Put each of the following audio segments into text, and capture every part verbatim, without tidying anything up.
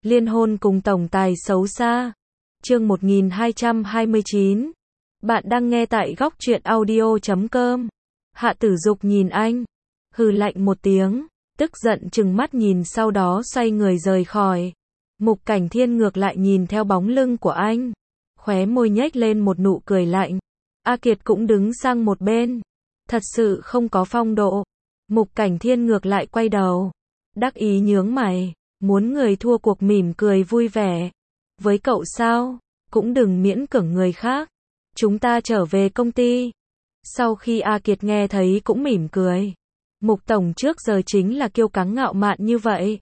Liên hôn cùng tổng tài xấu xa. Chương một nghìn hai trăm hai mươi chín. Bạn đang nghe tại góc truyện audio chấm com. Hạ Tử Dục nhìn anh, hừ lạnh một tiếng, tức giận trừng mắt nhìn, sau đó xoay người rời khỏi. Mục Cảnh Thiên ngược lại nhìn theo bóng lưng của anh, khóe môi nhếch lên một nụ cười lạnh. A Kiệt cũng đứng sang một bên, thật sự không có phong độ. Mục Cảnh Thiên ngược lại quay đầu, đắc ý nhướng mày, muốn người thua cuộc mỉm cười vui vẻ. Với cậu sao, cũng đừng miễn cưỡng người khác. Chúng ta trở về công ty. Sau khi A Kiệt nghe thấy cũng mỉm cười. Mục Tổng trước giờ chính là kiêu căng ngạo mạn như vậy.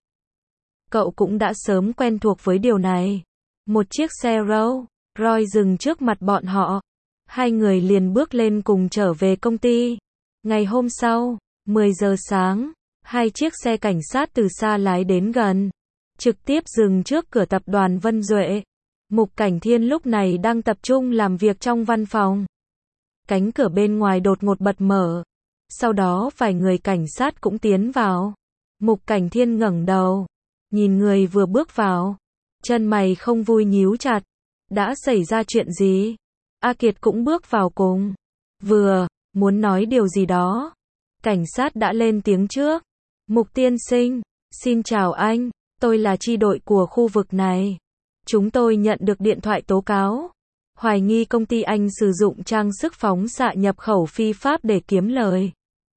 Cậu cũng đã sớm quen thuộc với điều này. Một chiếc xe Rolls Royce dừng trước mặt bọn họ. Hai người liền bước lên cùng trở về công ty. Ngày hôm sau, mười giờ sáng, hai chiếc xe cảnh sát từ xa lái đến gần, trực tiếp dừng trước cửa tập đoàn Vân Duệ. Mục Cảnh Thiên lúc này đang tập trung làm việc trong văn phòng. Cánh cửa bên ngoài đột ngột bật mở. Sau đó vài người cảnh sát cũng tiến vào. Mục Cảnh Thiên ngẩng đầu, nhìn người vừa bước vào, chân mày không vui nhíu chặt. Đã xảy ra chuyện gì? A Kiệt cũng bước vào cùng. Vừa muốn nói điều gì đó, cảnh sát đã lên tiếng trước. Mục tiên sinh, xin chào anh, tôi là chi đội của khu vực này. Chúng tôi nhận được điện thoại tố cáo, hoài nghi công ty anh sử dụng trang sức phóng xạ nhập khẩu phi pháp để kiếm lời,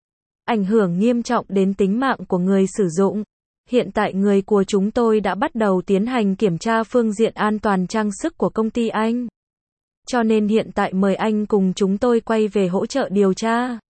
ảnh hưởng nghiêm trọng đến tính mạng của người sử dụng. Hiện tại người của chúng tôi đã bắt đầu tiến hành kiểm tra phương diện an toàn trang sức của công ty anh. Cho nên hiện tại mời anh cùng chúng tôi quay về hỗ trợ điều tra.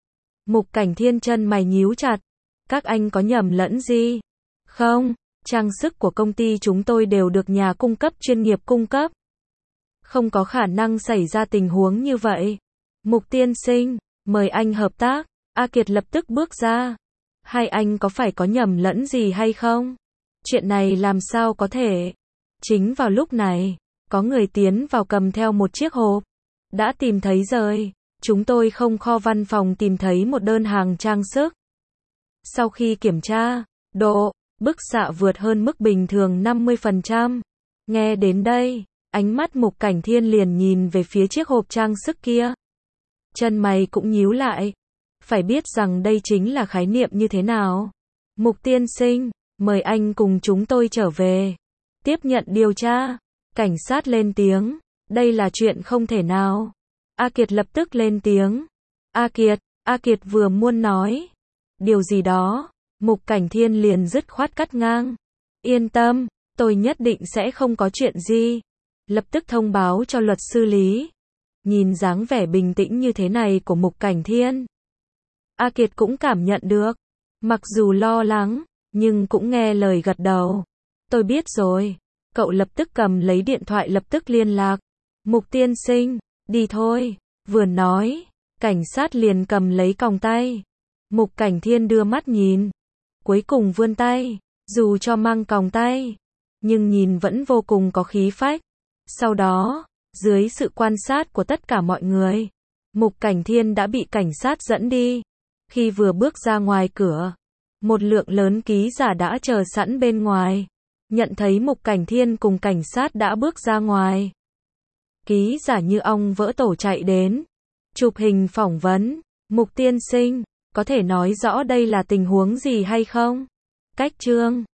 Mục Cảnh Thiên chân mày nhíu chặt. Các anh có nhầm lẫn gì? Không, trang sức của công ty chúng tôi đều được nhà cung cấp chuyên nghiệp cung cấp. Không có khả năng xảy ra tình huống như vậy. Mục tiên sinh, mời anh hợp tác. A Kiệt lập tức bước ra. Hai anh có phải có nhầm lẫn gì hay không? Chuyện này làm sao có thể? Chính vào lúc này, có người tiến vào cầm theo một chiếc hộp. Đã tìm thấy rồi. Chúng tôi không kho văn phòng tìm thấy một đơn hàng trang sức. Sau khi kiểm tra, độ bức xạ vượt hơn mức bình thường năm mươi phần trăm. Nghe đến đây, ánh mắt Mục Cảnh Thiên liền nhìn về phía chiếc hộp trang sức kia. Chân mày cũng nhíu lại. Phải biết rằng đây chính là khái niệm như thế nào. Mục tiên sinh, mời anh cùng chúng tôi trở về. Tiếp nhận điều tra. Cảnh sát lên tiếng. Đây là chuyện không thể nào. A Kiệt lập tức lên tiếng. A Kiệt, A Kiệt vừa muốn nói điều gì đó, Mục Cảnh Thiên liền dứt khoát cắt ngang. Yên tâm, tôi nhất định sẽ không có chuyện gì. Lập tức thông báo cho luật sư Lý. Nhìn dáng vẻ bình tĩnh như thế này của Mục Cảnh Thiên, A Kiệt cũng cảm nhận được. Mặc dù lo lắng, nhưng cũng nghe lời gật đầu. Tôi biết rồi. Cậu lập tức cầm lấy điện thoại lập tức liên lạc. Mục tiên sinh, đi thôi. Vừa nói, cảnh sát liền cầm lấy còng tay. Mục Cảnh Thiên đưa mắt nhìn, cuối cùng vươn tay, dù cho mang còng tay, nhưng nhìn vẫn vô cùng có khí phách. Sau đó, dưới sự quan sát của tất cả mọi người, Mục Cảnh Thiên đã bị cảnh sát dẫn đi. Khi vừa bước ra ngoài cửa, một lượng lớn ký giả đã chờ sẵn bên ngoài. Nhận thấy Mục Cảnh Thiên cùng cảnh sát đã bước ra ngoài, ký giả như ong vỡ tổ chạy đến, chụp hình phỏng vấn. Mục tiên sinh, có thể nói rõ đây là tình huống gì hay không? Cách chương